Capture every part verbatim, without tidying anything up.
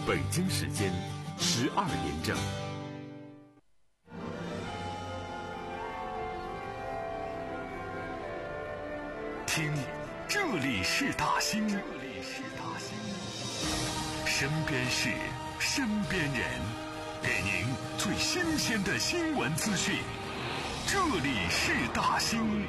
北京时间十二点整。听，这里是大兴，这里是大兴，身边事，身边人，给您最新鲜的新闻资讯。这里是大兴。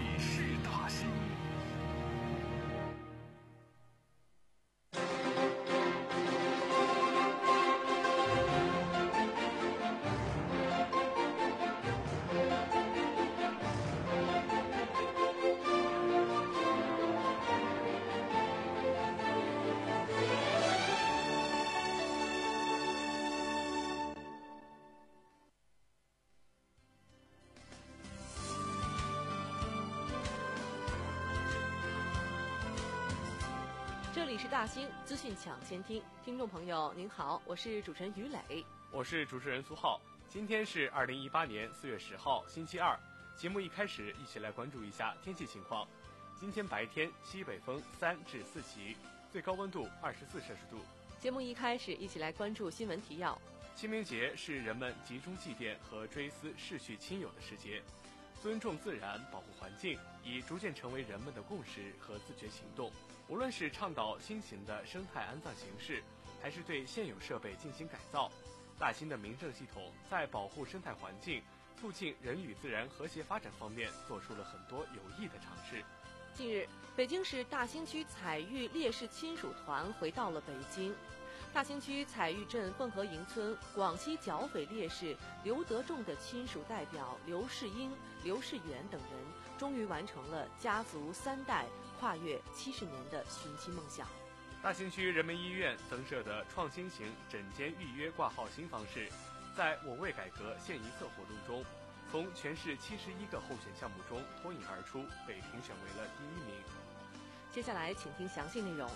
这里是大兴资讯抢先听，听众朋友您好，我是主持人于磊， 我是主持人苏浩。今天是二零一八年四月十号，星期二。节目一开始，一起来关注一下天气情况。今天白天西北风三至四级，最高温度二十四摄氏度。 节目一开始，一起来关注新闻提要。 清明节是人们集中祭奠和追思逝去亲友的时节，尊重自然，保护环境，已逐渐成为人们的共识和自觉行动。无论是倡导新型的生态安葬形式，还是对现有设备进行改造，大兴的民政系统在保护生态环境、促进人与自然和谐发展方面做出了很多有益的尝试。 近日，北京市大兴区彩玉烈士亲属团回到了北京。大兴区彩玉镇凤和营村广西剿匪烈士刘德仲的亲属代表刘世英、刘世元等人，终于完成了家族三代跨越七十年的寻亲梦想。 大兴区人民医院增设的创新型诊间预约挂号新方式，在我为改革献一策活动中，从全市七十一个候选项目中脱颖而出，被评选为了第一名。 接下来请听详细内容。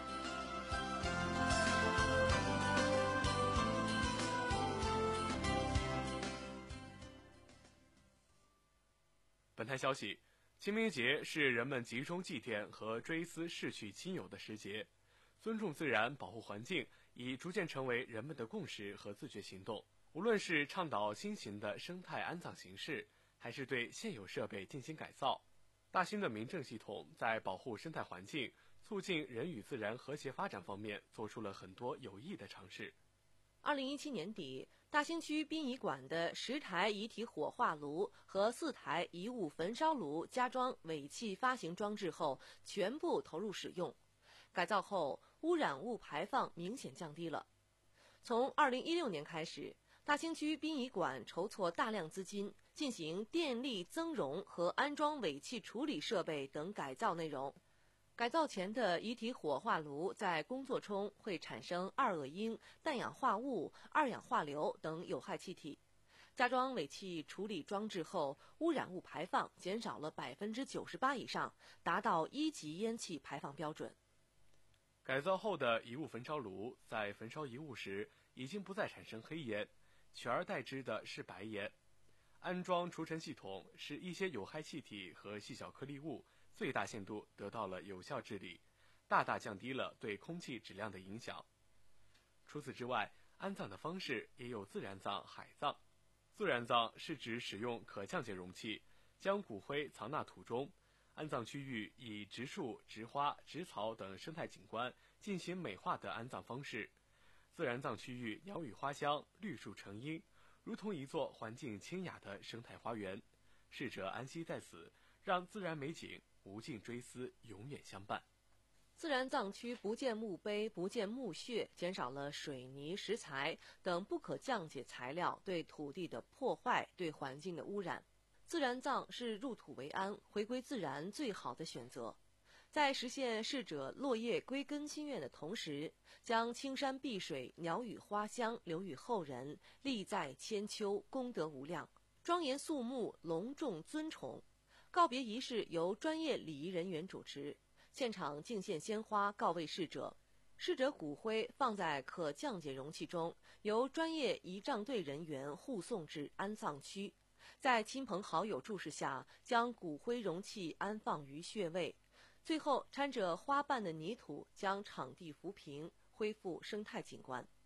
本台消息，清明节是人们集中祭奠和追思逝去亲友的时节，尊重自然，保护环境，已逐渐成为人们的共识和自觉行动。无论是倡导新型的生态安葬形式，还是对现有设备进行改造，大兴的民政系统在保护生态环境、促进人与自然和谐发展方面做出了很多有益的尝试。 二零一七年底，大兴区殡仪馆的十台遗体火化炉和四台遗物焚烧炉加装尾气发行装置后，全部投入使用。改造后，污染物排放明显降低了。从二零一六年开始，大兴区殡仪馆筹措大量资金，进行电力增容和安装尾气处理设备等改造内容。改造前的遗体火化炉在工作中会产生二恶英、氮氧化物、二氧化硫等有害气体。加装尾气处理装置后，污染物排放减少了百分之九十八以上，达到一级烟气排放标准。 改造后的遗物焚烧炉在焚烧遗物时已经不再产生黑烟，取而代之的是白烟。安装除尘系统，使一些有害气体和细小颗粒物最大限度得到了有效治理，大大降低了对空气质量的影响。除此之外，安葬的方式也有自然葬、海葬。自然葬是指使用可降解容器，将骨灰藏纳土中，安葬区域以植树、植花、植草等生态景观进行美化的安葬方式。自然葬区域鸟语花香，绿树成荫，如同一座环境清雅的生态花园，逝者安息在此，让自然美景无尽追思永远相伴。 自然葬区不建墓碑、不建墓穴，减少了水泥、石材等不可降解材料对土地的破坏、对环境的污染。自然葬是入土为安、回归自然最好的选择。在实现逝者落叶归根心愿的同时，将青山碧水、鸟语花香留予后人，利在千秋，功德无量。庄严肃穆，隆重尊崇。告别仪式由专业礼仪人员主持，现场敬献鲜花告慰逝者。逝者骨灰放在可降解容器中，由专业仪仗队人员护送至安葬区，在亲朋好友注视下，将骨灰容器安放于穴位。最后掺着花瓣的泥土将场地扶平，恢复生态景观。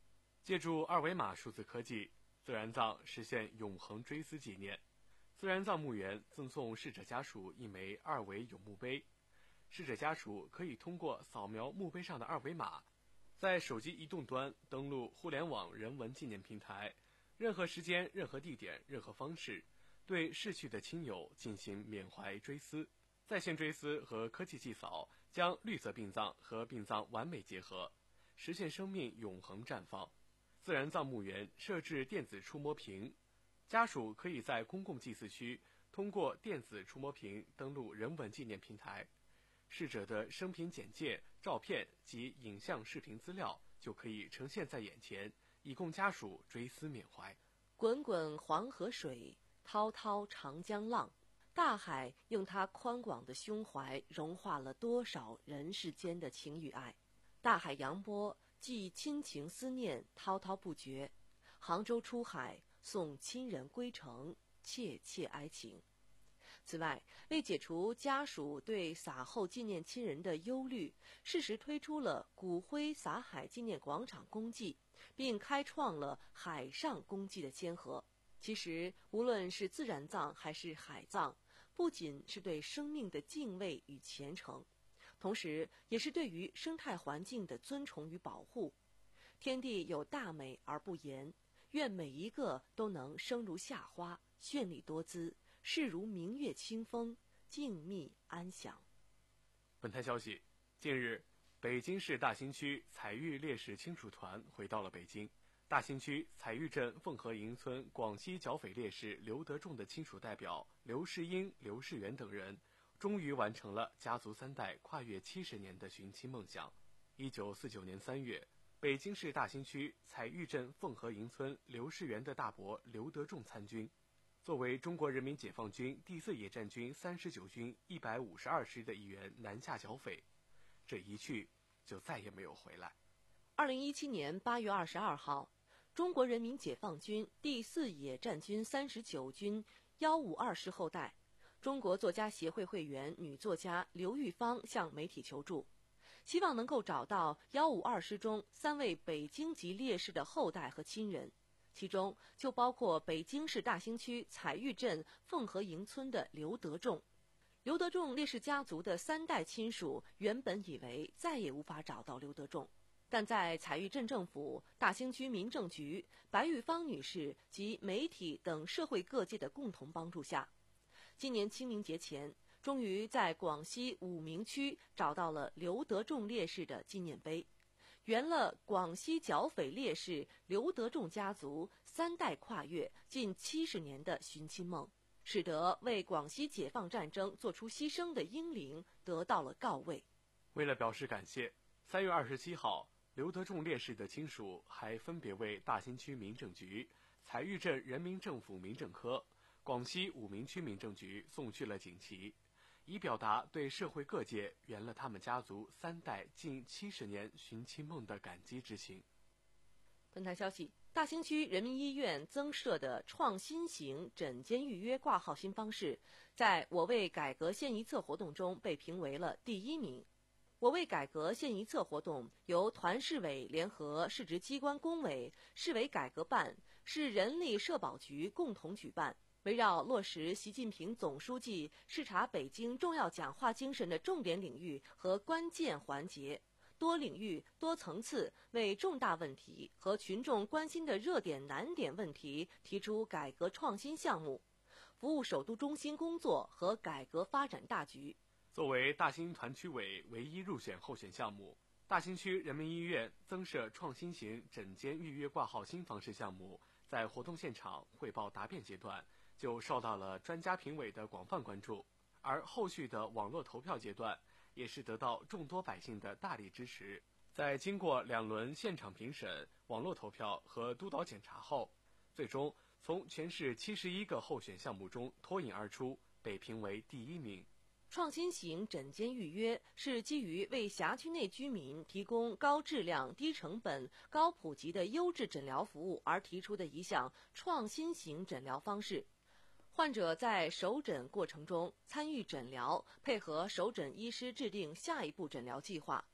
借助二维码数字科技，自然葬实现永恒追思纪念。自然葬墓园赠送逝者家属一枚二维永墓碑，逝者家属可以通过扫描墓碑上的二维码，在手机移动端登录互联网人文纪念平台，任何时间、任何地点、任何方式，对逝去的亲友进行缅怀追思。在线追思和科技祭扫将绿色殡葬和殡葬完美结合，实现生命永恒绽放。自然葬墓园设置电子触摸屏，家属可以在公共祭祀区通过电子触摸屏登录人文纪念平台，逝者的生平简介、照片及影像视频资料就可以呈现在眼前，以供家属追思缅怀。 滚滚黄河水，滔滔长江浪，大海用它宽广的胸怀融化了多少人世间的情与爱。大海扬波，寄亲情思念滔滔不绝。杭州出海，送亲人归程，切切哀情。此外，为解除家属对撒后纪念亲人的忧虑，适时推出了骨灰撒海纪念广场公祭，并开创了海上公祭的先河。其实，无论是自然葬还是海葬，不仅是对生命的敬畏与虔诚，同时也是对于生态环境的尊崇与保护。天地有大美而不言，愿每一个都能生如夏花，绚丽多姿，视如明月清风，静谧安详。 本台消息，近日，北京市大兴区彩玉烈士亲属团回到了北京。大兴区彩玉镇凤和营村广西剿匪烈士刘德仲的亲属代表刘世英、刘世元等人，终于完成了家族三代跨越七十年的寻亲梦想。一九四九年三月，北京市大兴区彩玉镇凤和营村刘世元的大伯刘德仲参军，作为中国人民解放军第四野战军三十九军一百五十二师的一员南下剿匪，这一去就再也没有回来。 二零一七年八月二十二号，中国人民解放军第四野战军三十九军幺五二师后代、中国作家协会会员女作家刘玉芳向媒体求助，希望能够找到幺五二师中三位北京籍烈士的后代和亲人，其中就包括北京市大兴区彩玉镇凤和营村的刘德仲。刘德仲烈士家族的三代亲属原本以为再也无法找到刘德仲，但在彩玉镇政府、大兴区民政局、白玉芳女士及媒体等社会各界的共同帮助下，今年清明节前，终于在广西武鸣区找到了刘德仲烈士的纪念碑，圆了广西剿匪烈士刘德仲家族三代跨越近七十年的寻亲梦，使得为广西解放战争做出牺牲的英灵得到了告慰。 为了表示感谢，三月二十七号，刘德仲烈士的亲属还分别为大兴区民政局、彩玉镇人民政府民政科、广西武鸣区民政局送去了锦旗，以表达对社会各界圆了他们家族三代近七十年寻亲梦的感激之情。 本台消息，大兴区人民医院增设的创新型诊间预约挂号新方式，在我为改革献一册活动中被评为了第一名。我为改革献一册活动由团市委联合市直机关工委、市委改革办、市人力社保局共同举办，围绕落实习近平总书记视察北京重要讲话精神的重点领域和关键环节，多领域、多层次为重大问题和群众关心的热点难点问题提出改革创新项目，服务首都中心工作和改革发展大局。 作为大兴团区委唯一入选候选项目，大兴区人民医院增设创新型诊间预约挂号新方式项目，在活动现场汇报答辩阶段就受到了专家评委的广泛关注，而后续的网络投票阶段也是得到众多百姓的大力支持。在经过两轮现场评审、网络投票和督导检查后，最终从全市七十一个候选项目中脱颖而出，被评为第一名。 创新型诊间预约是基于为辖区内居民提供高质量、低成本、高普及的优质诊疗服务而提出的一项创新型诊疗方式。患者在首诊过程中参与诊疗，配合首诊医师制定下一步诊疗计划。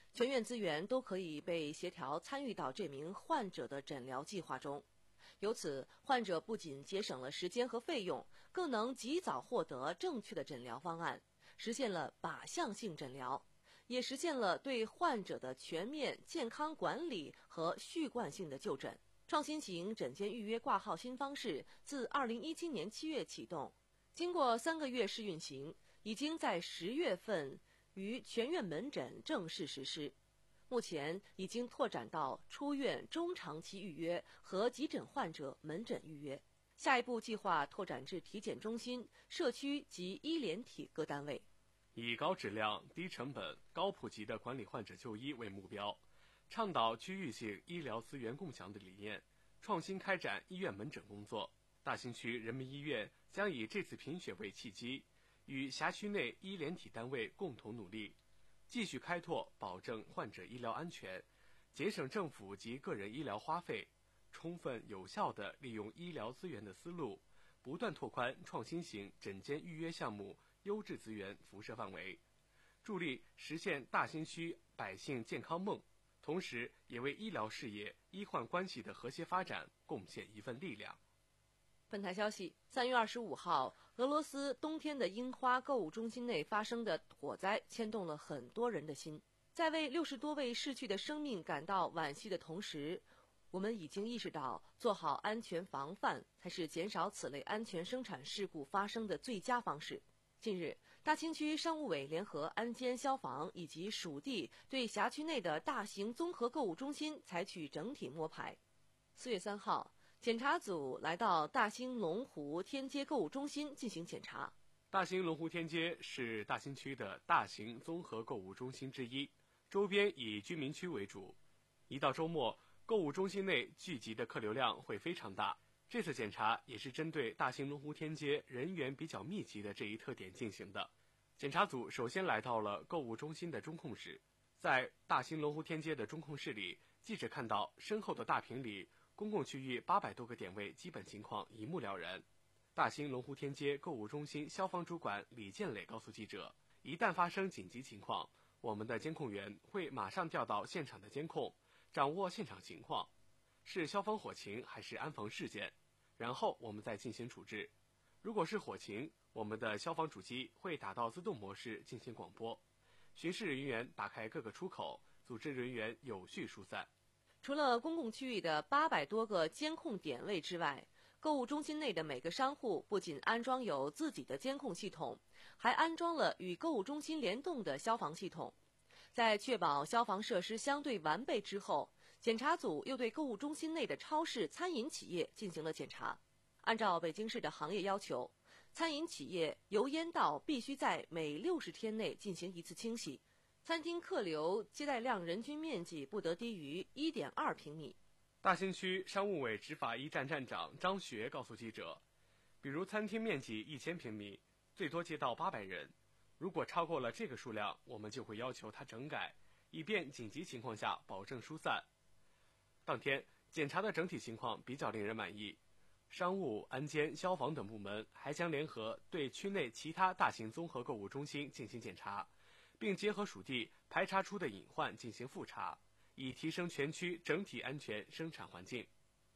全院资源都可以被协调参与到这名患者的诊疗计划中。由此，患者不仅节省了时间和费用，更能及早获得正确的诊疗方案，实现了靶向性诊疗，也实现了对患者的全面健康管理和序贯性的就诊。创新型诊间预约挂号新方式自二零一七年七月启动，经过三个月试运行，已经在十月份于全院门诊正式实施。目前已经拓展到出院中长期预约和急诊患者门诊预约，下一步计划拓展至体检中心、社区及医联体各单位。 以高质量、低成本、高普及的管理患者就医为目标，倡导区域性医疗资源共享的理念，创新开展医院门诊工作。大兴区人民医院将以这次评选为契机，与辖区内医联体单位共同努力，继续开拓保证患者医疗安全、节省政府及个人医疗花费、充分有效地利用医疗资源的思路，不断拓宽创新型诊间预约项目优质资源辐射范围，助力实现大兴区百姓健康梦，同时也为医疗事业、医患关系的和谐发展贡献一份力量。 本台消息，三月二十五号，俄罗斯冬天的樱花购物中心内发生的火灾牵动了很多人的心。在为六十多位逝去的生命感到惋惜的同时，我们已经意识到，做好安全防范才是减少此类安全生产事故发生的最佳方式。近日，大兴区商务委联合安监消防以及属地对辖区内的大型综合购物中心采取整体摸排。四月三号，检查组来到大兴龙湖天街购物中心进行检查。 大兴龙湖天街是大兴区的大型综合购物中心之一，周边以居民区为主。一到周末，购物中心内聚集的客流量会非常大。这次检查也是针对大兴龙湖天街人员比较密集的这一特点进行的。检查组首先来到了购物中心的中控室，在大兴龙湖天街的中控室里，记者看到身后的大屏里，公共区域八百多个点位基本情况一目了然。大兴龙湖天街购物中心消防主管李建磊告诉记者，一旦发生紧急情况，我们的监控员会马上调到现场的监控，掌握现场情况，是消防火情还是安防事件，然后我们再进行处置。如果是火情，我们的消防主机会打到自动模式进行广播，巡视人员打开各个出口，组织人员有序疏散。 除了公共区域的八百多个监控点位之外，购物中心内的每个商户不仅安装有自己的监控系统，还安装了与购物中心联动的消防系统。在确保消防设施相对完备之后，检查组又对购物中心内的超市、餐饮企业进行了检查。按照北京市的行业要求，餐饮企业油烟道必须在每六十天内进行一次清洗，餐厅客流接待量人均面积不得低于 一点二平米。 大兴区商务委执法一站站长张学告诉记者，比如餐厅面积一千平米，最多接到八百人，如果超过了这个数量，我们就会要求他整改，以便紧急情况下保证疏散。当天检查的整体情况比较令人满意，商务、安监、消防等部门还将联合对区内其他大型综合购物中心进行检查，并结合属地排查出的隐患进行复查，以提升全区整体安全生产环境。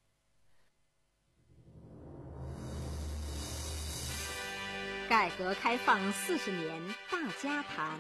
改革开放四十年大家谈。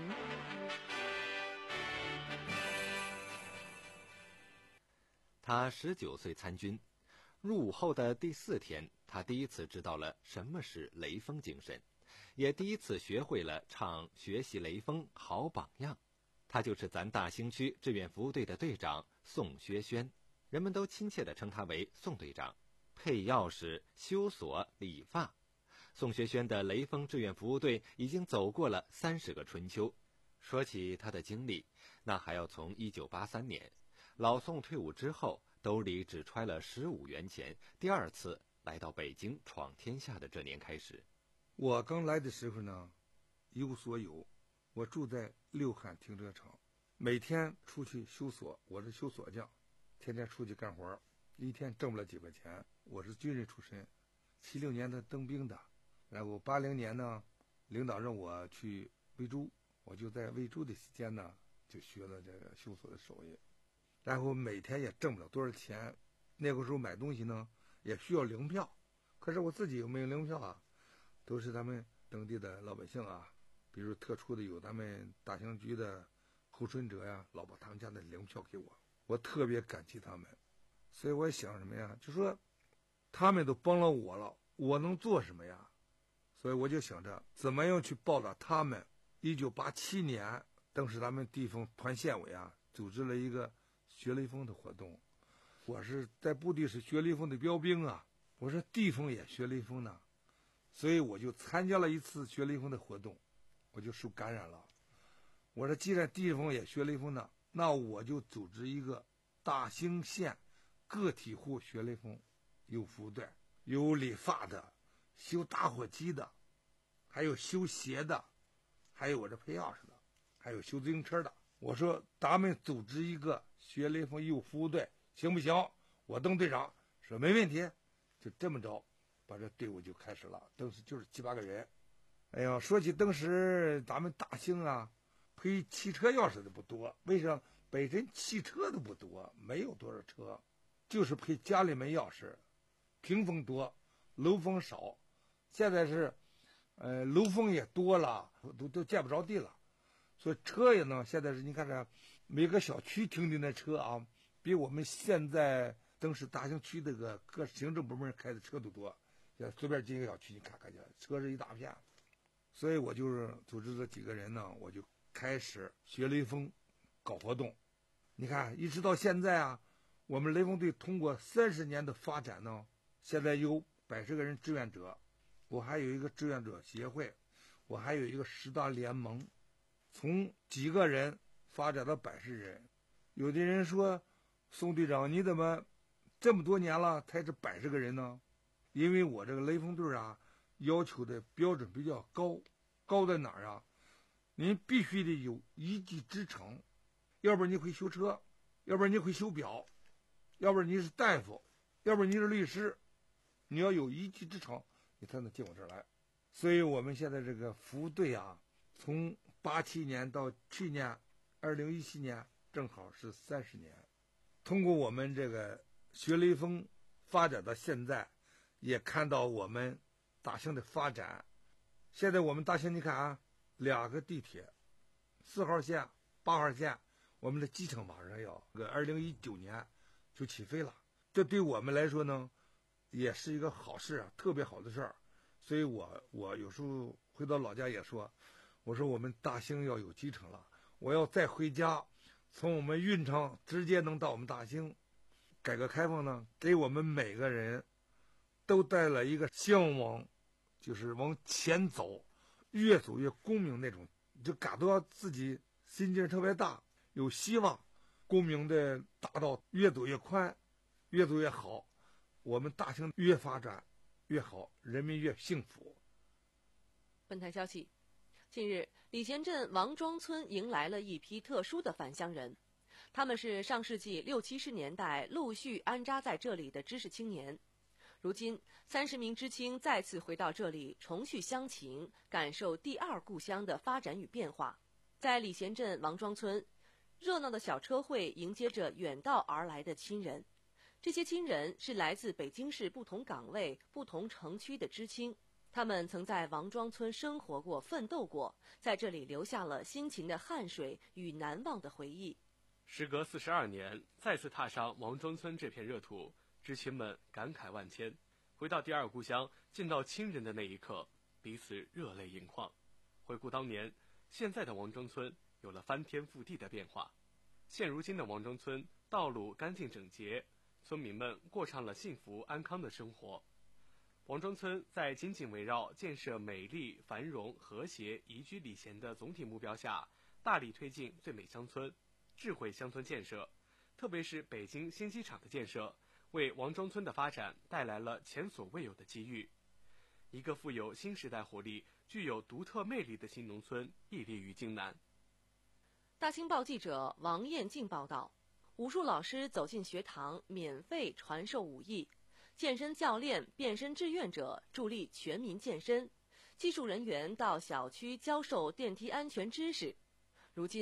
他十九岁参军，入伍后的第四天，他第一次知道了什么是雷锋精神，也第一次学会了唱学习雷锋好榜样。他就是咱大兴区志愿服务队的队长宋学轩，人们都亲切地称他为宋队长。配钥匙、修锁、理发，宋学轩的雷锋志愿服务队已经走过了三十个春秋。说起他的经历，那还要从一九八三年老宋退伍之后，兜里只揣了十五元钱，第二次来到北京闯天下的这年开始。 我刚来的时候呢，一无所有，我住在六汉停车场，每天出去修锁，我是修锁匠，天天出去干活，一天挣不了几块钱。我是军人出身，七六年的当兵的，然后八零年呢，领导让我去维州，我就在维州的期间呢， 就学了这个修锁的手艺，然后每天也挣不了多少钱。那个时候买东西呢也需要领票，可是我自己又没有领票啊，都是他们当地的老百姓啊，比如特殊的有咱们大兴局的候春者呀，老把他们家的领票给我，我特别感激他们。所以我想什么呀，就说他们都帮了我了，我能做什么呀？所以我就想着怎么样去报答他们。一九八七年，当时咱们地方团县委啊组织了一个学雷锋的活动，我是在部队是学雷锋的标兵啊，我说地方也学雷锋呢，所以我就参加了一次学雷锋的活动，我就受感染了。我说既然地方也学雷锋呢，那我就组织一个大兴县个体户学雷锋，有服务队，有理发的，修打火机的，还有修鞋的，还有我这配钥匙的，还有修自行车的。我说咱们组织一个学雷锋义务服务队行不行？我当队长说没问题，就这么着把这队伍就开始了。当时就是七八个人。哎呀，说起当时咱们大兴啊，配汽车钥匙的不多，为啥？本身汽车都不多，没有多少车，就是配家里面钥匙。屏风多，楼房少。现在是呃楼房也多了，都都见不着地了。所以车也呢，现在是你看这每个小区停的那车啊，比我们现在当时大兴区这个各行政部门开的车都多。现在随便进一个小区，你看看去，车是一大片。所以我就是组织了几个人呢，我就开始学雷锋，搞活动。你看，一直到现在啊，我们雷锋队通过三十年的发展呢，现在有百十个人志愿者，我还有一个志愿者协会，我还有一个十大联盟，从几个人发展到百十人。有的人说，宋队长，你怎么这么多年了才是百十个人呢？因为我这个雷锋队啊，要求的标准比较高，高在哪儿啊？您必须得有一技之长，要不然你会修车，要不然你会修表，要不然你是大夫，要不然你是律师，你要有一技之长，你才能进我这儿来。所以我们现在这个服务队啊，从八七年到去年二零一七年，正好是三十年。通过我们这个学雷锋发展到现在，也看到我们大兴的发展。现在我们大兴你看啊，两个地铁，四号线、八号线，我们的机场马上要这个二零一九年就起飞了。这对我们来说呢，也是一个好事啊，特别好的事儿。所以我我有时候回到老家也说，我说我们大兴要有机场了，我要再回家，从我们运昌直接能到我们大兴。改革开放呢，给我们每个人都带来一个向往，就是往前走，越走越光明那种，就感到自己心劲特别大，有希望，光明的大道越走越宽，越走越好，我们大兴越发展越好，人民越幸福。 本台消息，近日礼贤镇王庄村迎来了一批特殊的返乡人，他们是上世纪六七十年代陆续安扎在这里的知识青年。如今，三十名知青再次回到这里，重续乡情，感受第二故乡的发展与变化。在礼贤镇王庄村，热闹的小车会迎接着远道而来的亲人。这些亲人是来自北京市不同岗位、不同城区的知青，他们曾在王庄村生活过、奋斗过，在这里留下了辛勤的汗水与难忘的回忆。 时隔四十二年，再次踏上王庄村这片热土，知青们感慨万千。回到第二故乡，见到亲人的那一刻，彼此热泪盈眶。回顾当年，现在的王庄村有了翻天覆地的变化。现如今的王庄村道路干净整洁，村民们过上了幸福安康的生活。王庄村在紧紧围绕建设美丽、繁荣、和谐、宜居礼贤的总体目标下，大力推进最美乡村、智慧乡村建设，特别是北京新机场的建设，为王庄村的发展带来了前所未有的机遇。一个富有新时代活力、具有独特魅力的新农村屹立于京南。 大清报记者王艳静报道，武术老师走进学堂，免费传授武艺；健身教练、变身志愿者助力全民健身；技术人员到小区教授电梯安全知识。如今，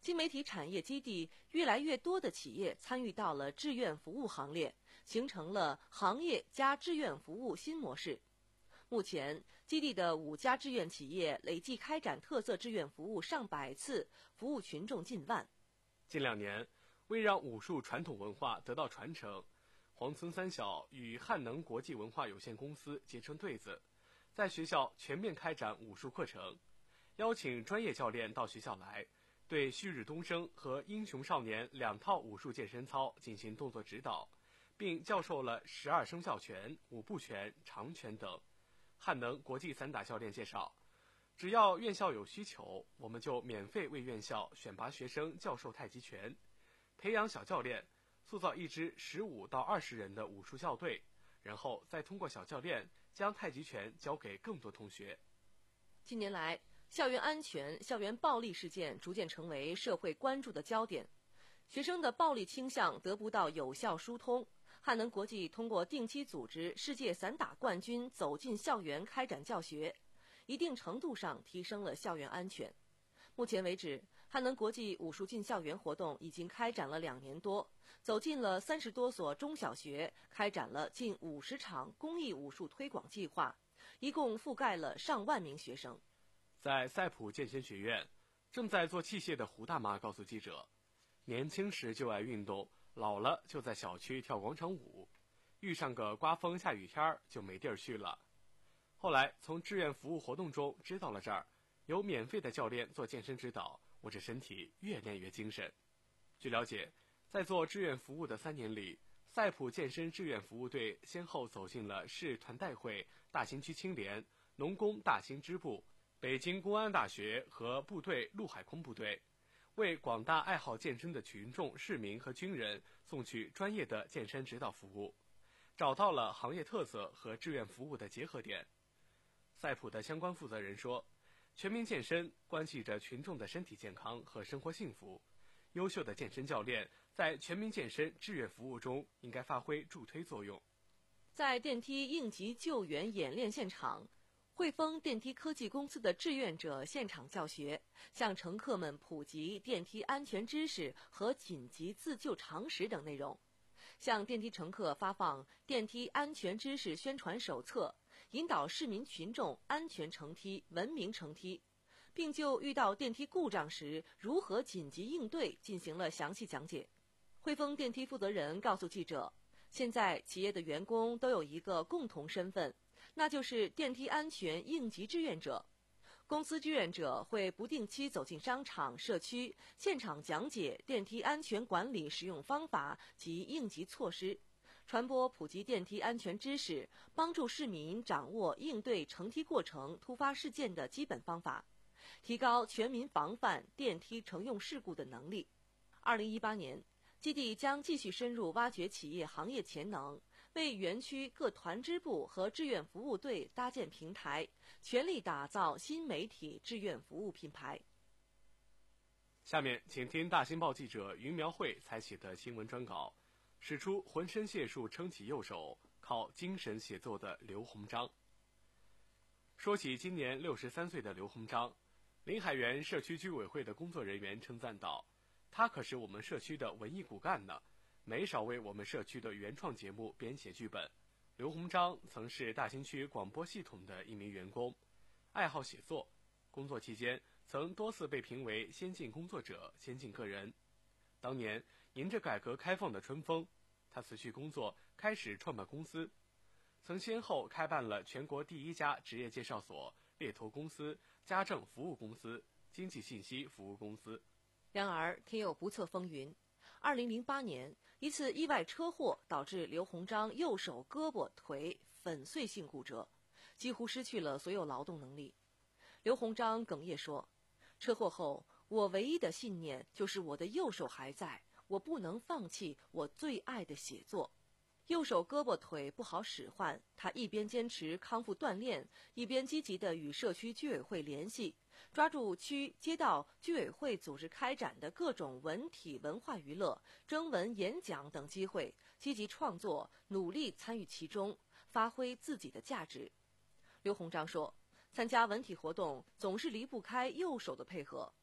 新媒体产业基地越来越多的企业参与到了志愿服务行列，形成了行业加志愿服务新模式。目前，基地的五家志愿企业累计开展特色志愿服务上百次，服务群众近万。 近两年，为让武术传统文化得到传承，黄村三小与汉能国际文化有限公司结成对子，在学校全面开展武术课程，邀请专业教练到学校来，对旭日东升和英雄少年两套武术健身操进行动作指导，并教授了十二生肖拳、五步拳、长拳等。汉能国际散打教练介绍，只要院校有需求，我们就免费为院校选拔学生教授太极拳，培养小教练，塑造一支十五到二十人的武术校队，然后再通过小教练将太极拳教给更多同学。 近年来，校园安全、校园暴力事件逐渐成为社会关注的焦点，学生的暴力倾向得不到有效疏通。汉能国际通过定期组织世界散打冠军走进校园开展教学，一定程度上提升了校园安全。目前为止，汉能国际武术进校园活动已经开展了两年多，走进了三十多所中小学，开展了近五十场公益武术推广计划，一共覆盖了上万名学生。 在赛普健身学院，正在做器械的胡大妈告诉记者，年轻时就爱运动，老了就在小区跳广场舞，遇上个刮风下雨天就没地儿去了。后来从志愿服务活动中知道了这儿有免费的教练做健身指导，我这身体越练越精神。据了解，在做志愿服务的三年里，赛普健身志愿服务队先后走进了市团代会、大兴区青联、农工大兴支部、北京公安大学和部队陆海空部队，为广大爱好健身的群众、市民和军人送去专业的健身指导服务，找到了行业特色和志愿服务的结合点。赛普的相关负责人说，全民健身关系着群众的身体健康和生活幸福，优秀的健身教练在全民健身志愿服务中应该发挥助推作用。 在电梯应急救援演练现场，汇丰电梯科技公司的志愿者现场教学，向乘客们普及电梯安全知识和紧急自救常识等内容，向电梯乘客发放电梯安全知识宣传手册，引导市民群众安全乘梯、文明乘梯，并就遇到电梯故障时如何紧急应对进行了详细讲解。汇丰电梯负责人告诉记者，现在企业的员工都有一个共同身份，那就是电梯安全应急志愿者。公司志愿者会不定期走进商场、社区，现场讲解电梯安全管理使用方法及应急措施，传播普及电梯安全知识，帮助市民掌握应对乘梯过程突发事件的基本方法，提高全民防范电梯乘用事故的能力。二零一八年，基地将继续深入挖掘企业行业潜能，为园区各团支部和志愿服务队搭建平台，全力打造新媒体志愿服务品牌。 下面请听大新报记者于苗慧采写的新闻专稿，使出浑身解数撑起右手，靠精神写作的刘鸿章。说起今年六十三岁的刘鸿章，临海园社区居委会的工作人员称赞道，他可是我们社区的文艺骨干呢，没少为我们社区的原创节目编写剧本。刘鸿章曾是大兴区广播系统的一名员工，爱好写作，工作期间曾多次被评为先进工作者、先进个人。当年迎着改革开放的春风，他辞去工作，开始创办公司，曾先后开办了全国第一家职业介绍所、猎头公司、家政服务公司、经济信息服务公司。 然而天有不测风云，二零零八年，一次意外车祸导致刘鸿章右手胳膊腿粉碎性骨折，几乎失去了所有劳动能力。刘鸿章哽咽说，车祸后我唯一的信念就是我的右手还在，我不能放弃我最爱的写作。右手胳膊腿不好使唤，他一边坚持康复锻炼，一边积极地与社区居委会联系，抓住区街道居委会组织开展的各种文体文化娱乐、征文演讲等机会，积极创作，努力参与其中，发挥自己的价值。刘鸿章说，参加文体活动总是离不开右手的配合，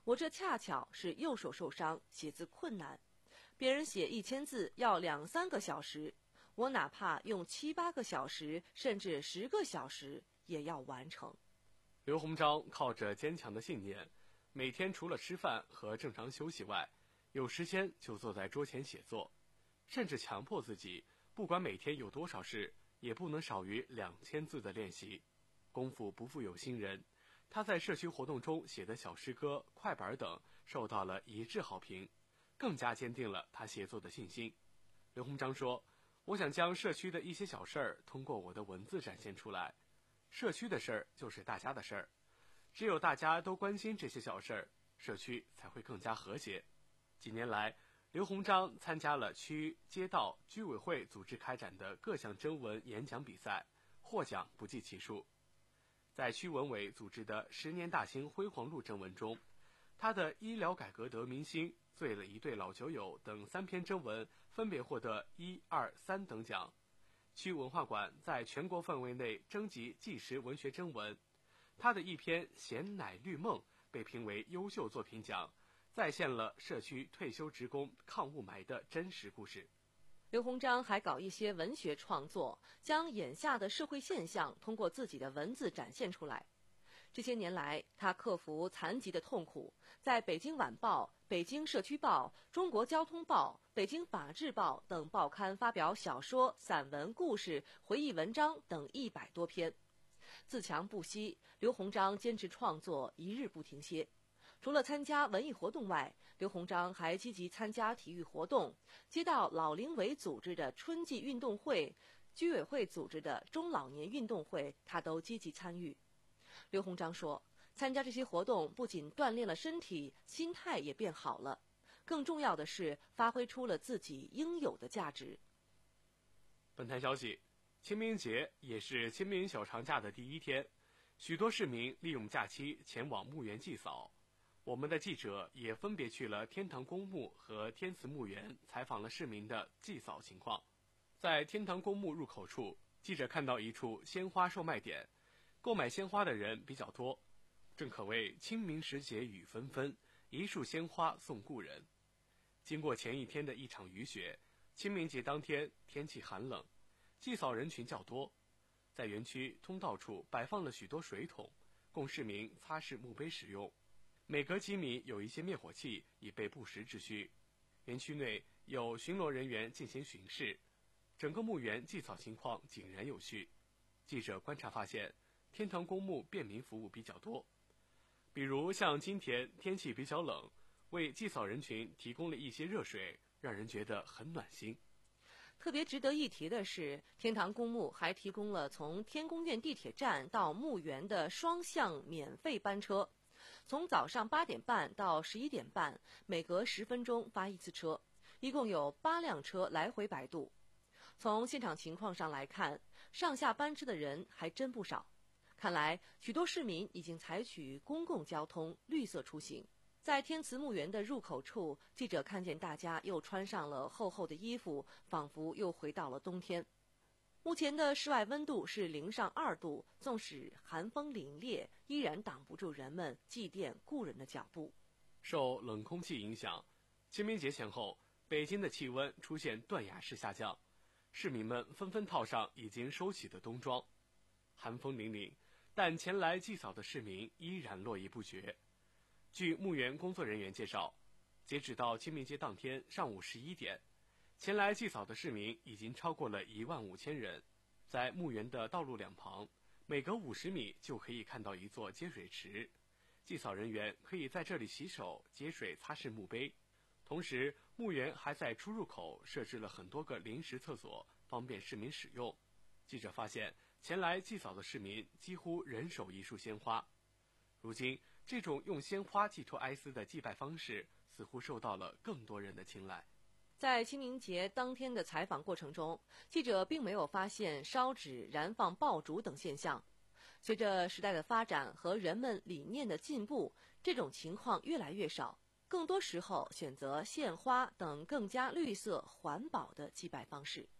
我这恰巧是右手受伤，写字困难。别人写一千字要两三个小时，我哪怕用七八个小时，甚至十个小时也要完成。 刘鸿章靠着坚强的信念，每天除了吃饭和正常休息外，有时间就坐在桌前写作，甚至强迫自己，不管每天有多少事，也不能少于两千字的练习。功夫不负有心人，他在社区活动中写的小诗歌、快板等受到了一致好评，更加坚定了他写作的信心。刘鸿章说，我想将社区的一些小事儿通过我的文字展现出来。社区的事儿就是大家的事儿，只有大家都关心这些小事儿，社区才会更加和谐。几年来，刘鸿章参加了区、街道、居委会组织开展的各项征文演讲比赛，获奖不计其数。在区文委组织的十年大兴辉煌路征文中，他的医疗改革得民心、醉了一对老酒友等三篇征文分别获得一、二、三等奖。区文化馆在全国范围内征集纪实文学征文，他的一篇《咸奶绿梦》被评为优秀作品奖，再现了社区退休职工抗雾霾的真实故事。 刘鸿章还搞一些文学创作，将眼下的社会现象通过自己的文字展现出来。这些年来，他克服残疾的痛苦，在北京晚报、北京社区报、中国交通报、北京法制报等报刊发表小说、散文、故事、回忆文章等一百多篇。自强不息，刘鸿章坚持创作，一日不停歇。除了参加文艺活动外，刘鸿章还积极参加体育活动，接到老龄委组织的春季运动会、居委会组织的中老年运动会，他都积极参与。刘鸿章说，参加这些活动不仅锻炼了身体，心态也变好了，更重要的是发挥出了自己应有的价值。 本台消息，清明节也是清明小长假的第一天，许多市民利用假期前往墓园祭扫。我们的记者也分别去了天堂公墓和天慈墓园，采访了市民的祭扫情况。在天堂公墓入口处，记者看到一处鲜花售卖点，购买鲜花的人比较多，正可谓清明时节雨纷纷，一束鲜花送故人。经过前一天的一场雨雪，清明节当天天气寒冷，祭扫人群较多。在园区通道处摆放了许多水桶，供市民擦拭墓碑使用。每隔几米有一些灭火器，以备不时之需。园区内有巡逻人员进行巡视，整个墓园祭扫情况井然有序。记者观察发现，天堂公墓便民服务比较多，比如像今天天气比较冷，为祭扫人群提供了一些热水，让人觉得很暖心。 特别值得一提的是，天堂公墓还提供了从天宫院地铁站到墓园的双向免费班车，从早上八点半到十一点半，每隔十分钟发一次车，一共有八辆车来回摆渡。从现场情况上来看，上下班车的人还真不少。看来许多市民已经采取公共交通绿色出行。在天慈墓园的入口处，记者看见大家又穿上了厚厚的衣服，仿佛又回到了冬天。目前的室外温度是零上二度，纵使寒风凛冽，依然挡不住人们祭奠故人的脚步。 受冷空气影响，清明节前后，北京的气温出现断崖式下降，市民们纷纷套上已经收起的冬装。寒风凛凛，但前来祭扫的市民依然络绎不绝。据墓园工作人员介绍，截止到清明节当天上午十一点，前来祭扫的市民已经超过了一万五千人。在墓园的道路两旁，每隔五十米就可以看到一座接水池，祭扫人员可以在这里洗手、接水、擦拭墓碑。同时，墓园还在出入口设置了很多个临时厕所，方便市民使用。记者发现，前来祭扫的市民几乎人手一束鲜花。如今，这种用鲜花寄托哀思的祭拜方式似乎受到了更多人的青睐。 在清明节当天的采访过程中，记者并没有发现烧纸、燃放爆竹等现象。随着时代的发展和人们理念的进步，这种情况越来越少，更多时候选择献花等更加绿色环保的祭拜方式。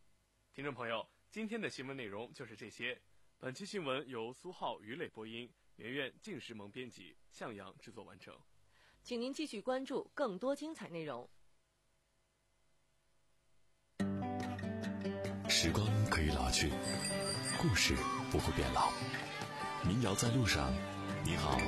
听众朋友，今天的新闻内容就是这些。本期新闻由苏浩、于磊播音， 圆圆、晋时蒙编辑，向阳制作完成。 请您继续关注更多精彩内容。 时光可以老去，故事不会变老。民谣在路上，你好。